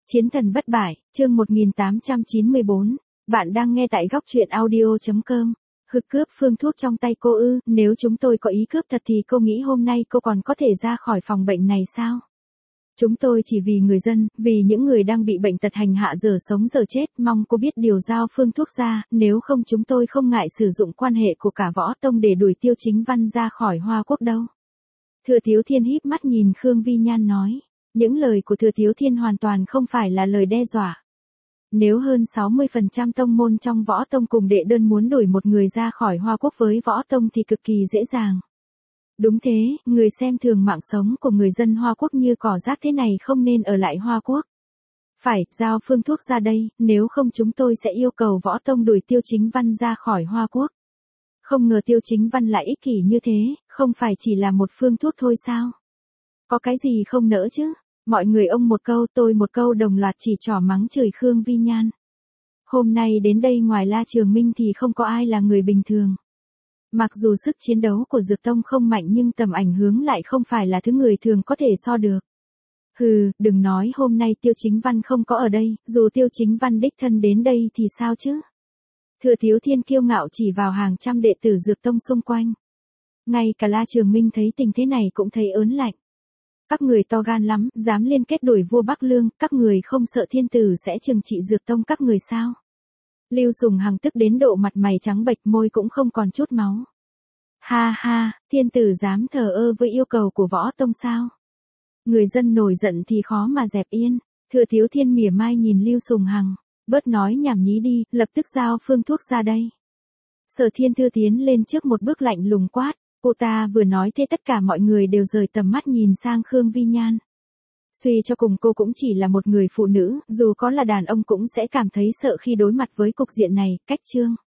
Chiến thần bất bại, chương 1894, bạn đang nghe tại góc truyện audio.com. Hực cướp phương thuốc trong tay cô ư, nếu chúng tôi có ý cướp thật thì cô nghĩ hôm nay cô còn có thể ra khỏi phòng bệnh này sao? Chúng tôi chỉ vì người dân, vì những người đang bị bệnh tật hành hạ giờ sống giờ chết, mong cô biết điều giao phương thuốc ra, nếu không chúng tôi không ngại sử dụng quan hệ của cả võ tông để đuổi Tiêu Chính Văn ra khỏi Hoa Quốc đâu. Thừa Thiếu Thiên híp mắt nhìn Khương Vi Nhan nói. Những lời của Thừa Thiếu Thiên hoàn toàn không phải là lời đe dọa. Nếu hơn 60% tông môn trong võ tông cùng đệ đơn muốn đuổi một người ra khỏi Hoa Quốc với võ tông thì cực kỳ dễ dàng. Đúng thế, người xem thường mạng sống của người dân Hoa Quốc như cỏ rác thế này không nên ở lại Hoa Quốc. Phải, giao phương thuốc ra đây, nếu không chúng tôi sẽ yêu cầu võ tông đuổi Tiêu Chính Văn ra khỏi Hoa Quốc. Không ngờ Tiêu Chính Văn lại ích kỷ như thế, không phải chỉ là một phương thuốc thôi sao? Có cái gì không nỡ chứ? Mọi người ông một câu tôi một câu đồng loạt chỉ trỏ mắng chửi Khương Vi Nhan. Hôm nay đến đây ngoài La Trường Minh thì không có ai là người bình thường. Mặc dù sức chiến đấu của Dược Tông không mạnh nhưng tầm ảnh hưởng lại không phải là thứ người thường có thể so được. Hừ, đừng nói hôm nay Tiêu Chính Văn không có ở đây, dù Tiêu Chính Văn đích thân đến đây thì sao chứ? Thừa Thiếu Thiên kiêu ngạo chỉ vào hàng trăm đệ tử Dược Tông xung quanh. Ngay cả La Trường Minh thấy tình thế này cũng thấy ớn lạnh. Các người to gan lắm, dám liên kết đuổi vua Bắc Lương, các người không sợ thiên tử sẽ trừng trị Dược Tông các người sao? Lưu Sùng Hằng tức đến độ mặt mày trắng bệch, môi cũng không còn chút máu. Ha ha, thiên tử dám thờ ơ với yêu cầu của võ tông sao? Người dân nổi giận thì khó mà dẹp yên. Thừa Thiếu Thiên mỉa mai nhìn Lưu Sùng Hằng, bớt nói nhảm nhí đi, lập tức giao phương thuốc ra đây. Sở Thiên Thư tiến lên trước một bước lạnh lùng quát. Cô ta vừa nói thế tất cả mọi người đều rời tầm mắt nhìn sang Khương Vi Nhan. Suy cho cùng cô cũng chỉ là một người phụ nữ, dù có là đàn ông cũng sẽ cảm thấy sợ khi đối mặt với cục diện này, cách chương.